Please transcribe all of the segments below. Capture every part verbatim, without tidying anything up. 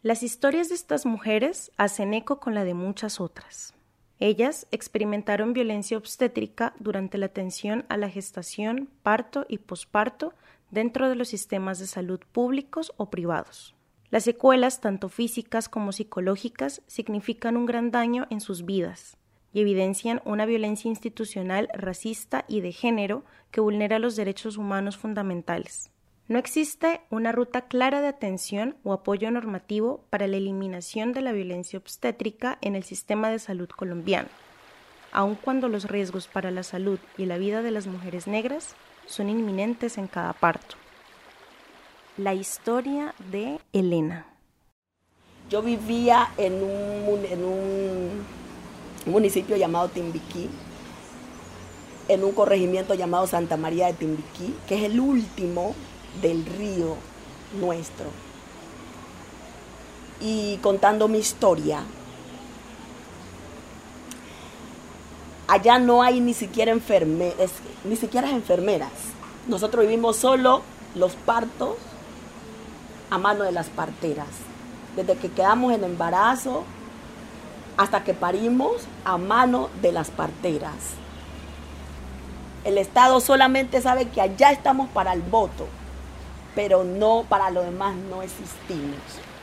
Las historias de estas mujeres hacen eco con la de muchas otras. Ellas experimentaron violencia obstétrica durante la atención a la gestación, parto y posparto dentro de los sistemas de salud públicos o privados. Las secuelas, tanto físicas como psicológicas, significan un gran daño en sus vidas y evidencian una violencia institucional racista y de género que vulnera los derechos humanos fundamentales. No existe una ruta clara de atención o apoyo normativo para la eliminación de la violencia obstétrica en el sistema de salud colombiano, aun cuando los riesgos para la salud y la vida de las mujeres negras son inminentes en cada parto. La historia de Elena. Yo vivía en un, en un municipio llamado Timbiquí, en un corregimiento llamado Santa María de Timbiquí, que es el último del río nuestro. Y contando mi historia, allá no hay ni siquiera enfermeras, ni siquiera enfermeras. Nosotros vivimos solo los partos a mano de las parteras. Desde que quedamos en embarazo hasta que parimos, a mano de las parteras. El Estado solamente sabe que allá estamos para el voto, pero no, para lo demás no existimos.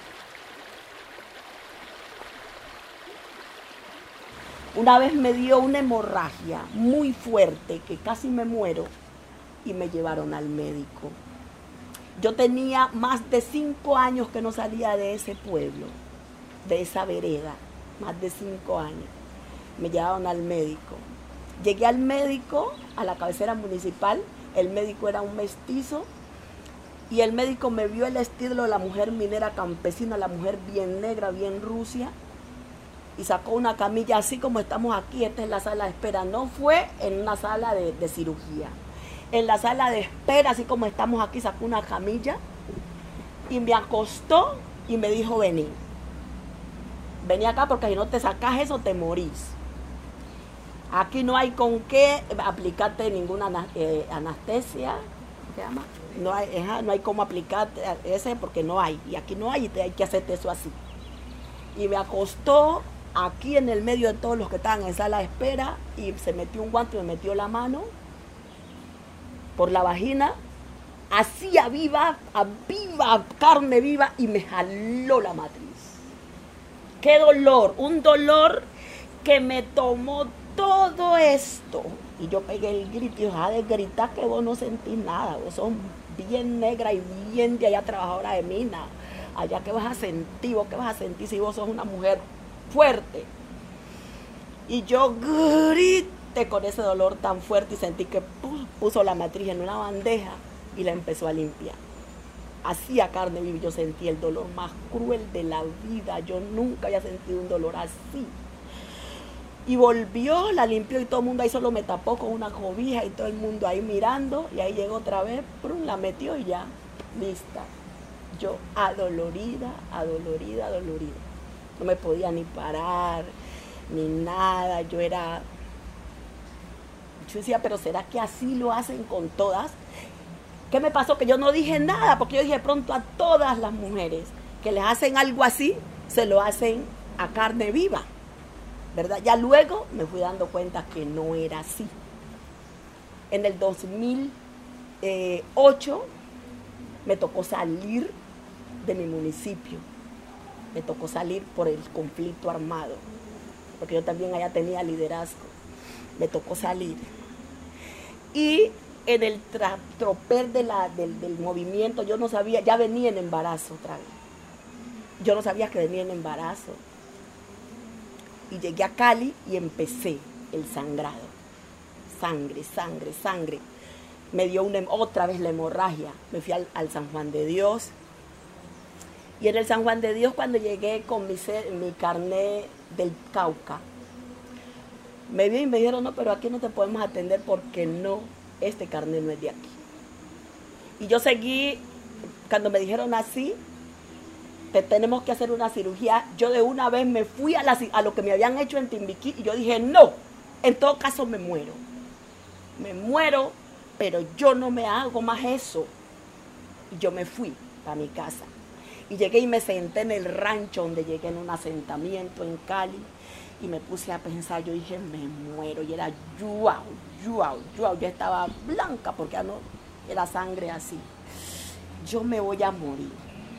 Una vez me dio una hemorragia muy fuerte, que casi me muero, y me llevaron al médico. Yo tenía más de cinco años que no salía de ese pueblo, de esa vereda, más de cinco años. Me llevaron al médico. Llegué al médico, a la cabecera municipal, el médico era un mestizo, y el médico me vio el estilo de la mujer minera campesina, la mujer bien negra, bien rucia, y sacó una camilla así como estamos aquí. Esta es la sala de espera. No fue en una sala de, de cirugía. En la sala de espera, así como estamos aquí, sacó una camilla y me acostó y me dijo: vení, vení acá porque si no te sacas eso te morís. Aquí no hay con qué aplicarte ninguna eh, anestesia, ¿qué se llama? No hay, eh, no hay cómo aplicarte ese porque no hay. Y aquí no hay y te, hay que hacerte eso así. Y me acostó aquí en el medio de todos los que estaban en sala de espera y se metió un guante y me metió la mano por la vagina, así a viva, a viva, carne viva, y me jaló la matriz. ¡Qué dolor! Un dolor que me tomó todo esto. Y yo pegué el grito y dejá de gritar que vos no sentís nada. Vos sos bien negra y bien de allá trabajadora de mina. Allá qué vas a sentir, vos qué vas a sentir si vos sos una mujer fuerte. Y yo grité con ese dolor tan fuerte y sentí que puso la matriz en una bandeja y la empezó a limpiar. Así a carne viva yo sentí el dolor más cruel de la vida. Yo nunca había sentido un dolor así. Y volvió, la limpió y todo el mundo ahí solo me tapó con una cobija y todo el mundo ahí mirando. Y ahí llegó otra vez, prum, la metió y ya, lista. Yo adolorida, adolorida, adolorida. No me podía ni parar, ni nada. Yo era... Yo decía, pero ¿será que así lo hacen con todas? ¿Qué me pasó? Que yo no dije nada, porque yo dije pronto a todas las mujeres que les hacen algo así, se lo hacen a carne viva, ¿verdad? Ya luego me fui dando cuenta que no era así. En el dos mil ocho me tocó salir de mi municipio. Me tocó salir por el conflicto armado, porque yo también allá tenía liderazgo. Me tocó salir. Y en el tra- tropel de la, del, del movimiento, yo no sabía, ya venía en embarazo otra vez. Yo no sabía que venía en embarazo. Y llegué a Cali y empecé el sangrado. Sangre, sangre, sangre. Me dio una, otra vez la hemorragia. Me fui al, al San Juan de Dios. Y en el San Juan de Dios, cuando llegué con mi, mi carné del Cauca, me vi y me dijeron: no, pero aquí no te podemos atender porque no, este carné no es de aquí. Y yo seguí, cuando me dijeron así, te tenemos que hacer una cirugía, yo de una vez me fui a, la, a lo que me habían hecho en Timbiquí y yo dije: no, en todo caso me muero. Me muero, pero yo no me hago más eso. Y yo me fui para mi casa. Y llegué y me senté en el rancho donde llegué en un asentamiento en Cali y me puse a pensar, yo dije, me muero. Y era yuau, yuau, yuau. Yo estaba blanca porque ya no era sangre así. Yo me voy a morir.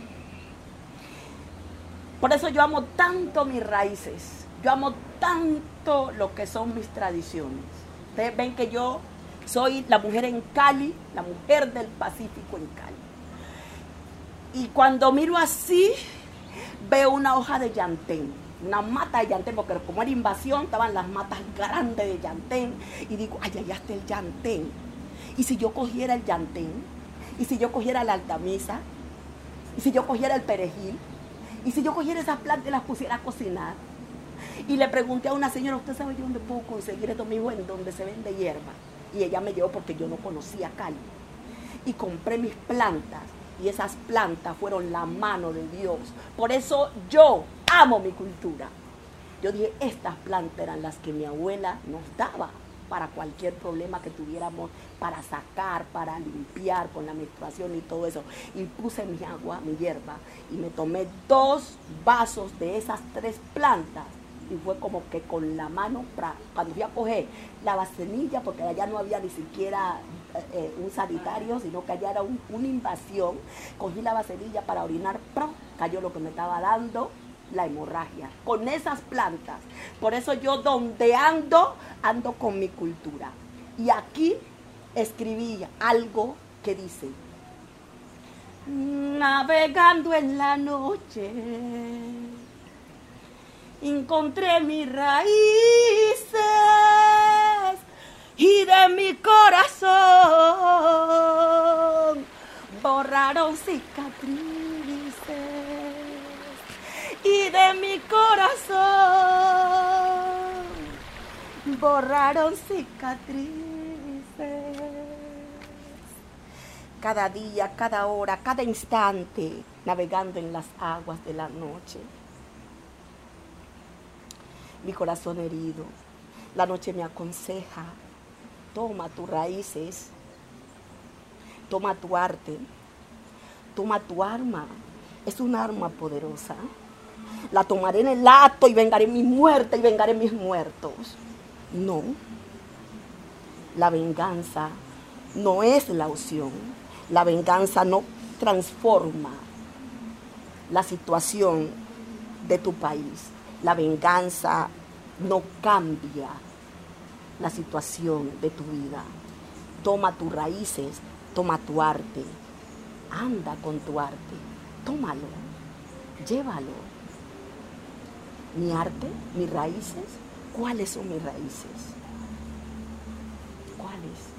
Por eso yo amo tanto mis raíces. Yo amo tanto lo que son mis tradiciones. Ustedes ven que yo soy la mujer en Cali, la mujer del Pacífico en Cali. Y cuando miro así, veo una hoja de llantén, una mata de llantén, porque como era invasión, estaban las matas grandes de llantén. Y digo, ay, allá está el llantén. Y si yo cogiera el llantén, y si yo cogiera la altamisa, y si yo cogiera el perejil, y si yo cogiera esas plantas y las pusiera a cocinar. Y le pregunté a una señora, ¿usted sabe yo dónde puedo conseguir esto mismo en donde se vende hierba? Y ella me llevó porque yo no conocía Cali. Y compré mis plantas. Y esas plantas fueron la mano de Dios. Por eso yo amo mi cultura. Yo dije, estas plantas eran las que mi abuela nos daba para cualquier problema que tuviéramos, para sacar, para limpiar con la menstruación y todo eso. Y puse mi agua, mi hierba, y me tomé dos vasos de esas tres plantas. Y fue como que con la mano, cuando fui a coger la vasenilla, porque allá no había ni siquiera eh, un sanitario, sino que allá era un, una invasión, cogí la vasenilla para orinar, ¡prum! Cayó lo que me estaba dando, la hemorragia, con esas plantas. Por eso yo donde ando, ando con mi cultura. Y aquí escribí algo que dice, navegando en la noche, encontré mis raíces y de mi corazón borraron cicatrices y de mi corazón borraron cicatrices. Cada día, cada hora, cada instante, navegando en las aguas de la noche. Mi corazón herido, la noche me aconseja, toma tus raíces, toma tu arte, toma tu arma, es un arma poderosa. La tomaré en el acto y vengaré mi muerte y vengaré mis muertos. No, la venganza no es la opción, la venganza no transforma la situación de tu país. La venganza no cambia la situación de tu vida. Toma tus raíces, toma tu arte, anda con tu arte, tómalo, llévalo. Mi arte, mis raíces, ¿cuáles son mis raíces? ¿Cuáles?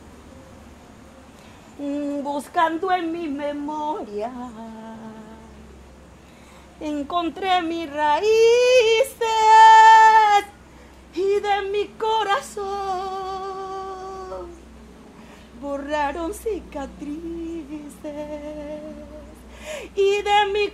Mm, buscando en mi memoria, encontré mis raíces y de mi corazón borraron cicatrices y de mi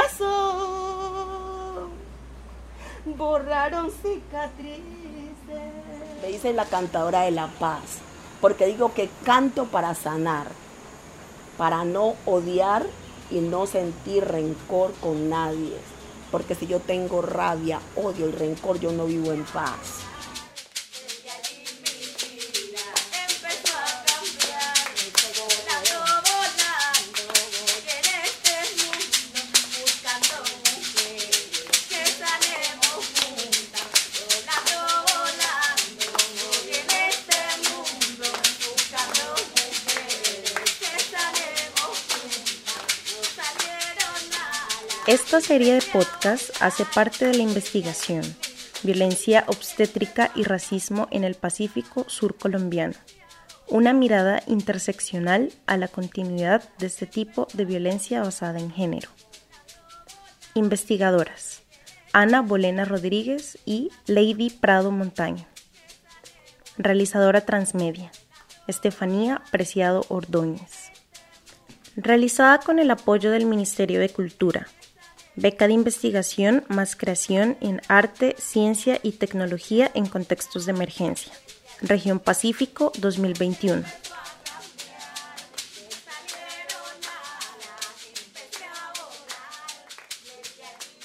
corazón borraron cicatrices. Le dice la cantadora de la paz, porque digo que canto para sanar, para no odiar y no sentir rencor con nadie, porque si yo tengo rabia, odio y rencor, yo no vivo en paz. Esta serie de podcast hace parte de la investigación Violencia obstétrica y racismo en el Pacífico Sur colombiano, una mirada interseccional a la continuidad de este tipo de violencia basada en género. Investigadoras: Ana Bolena Rodríguez y Lady Prado Montaño. Realizadora transmedia: Estefanía Preciado Ordóñez. Realizada con el apoyo del Ministerio de Cultura. Beca de investigación más creación en arte, ciencia y tecnología en contextos de emergencia. Región Pacífico dos mil veintiuno. Gracias.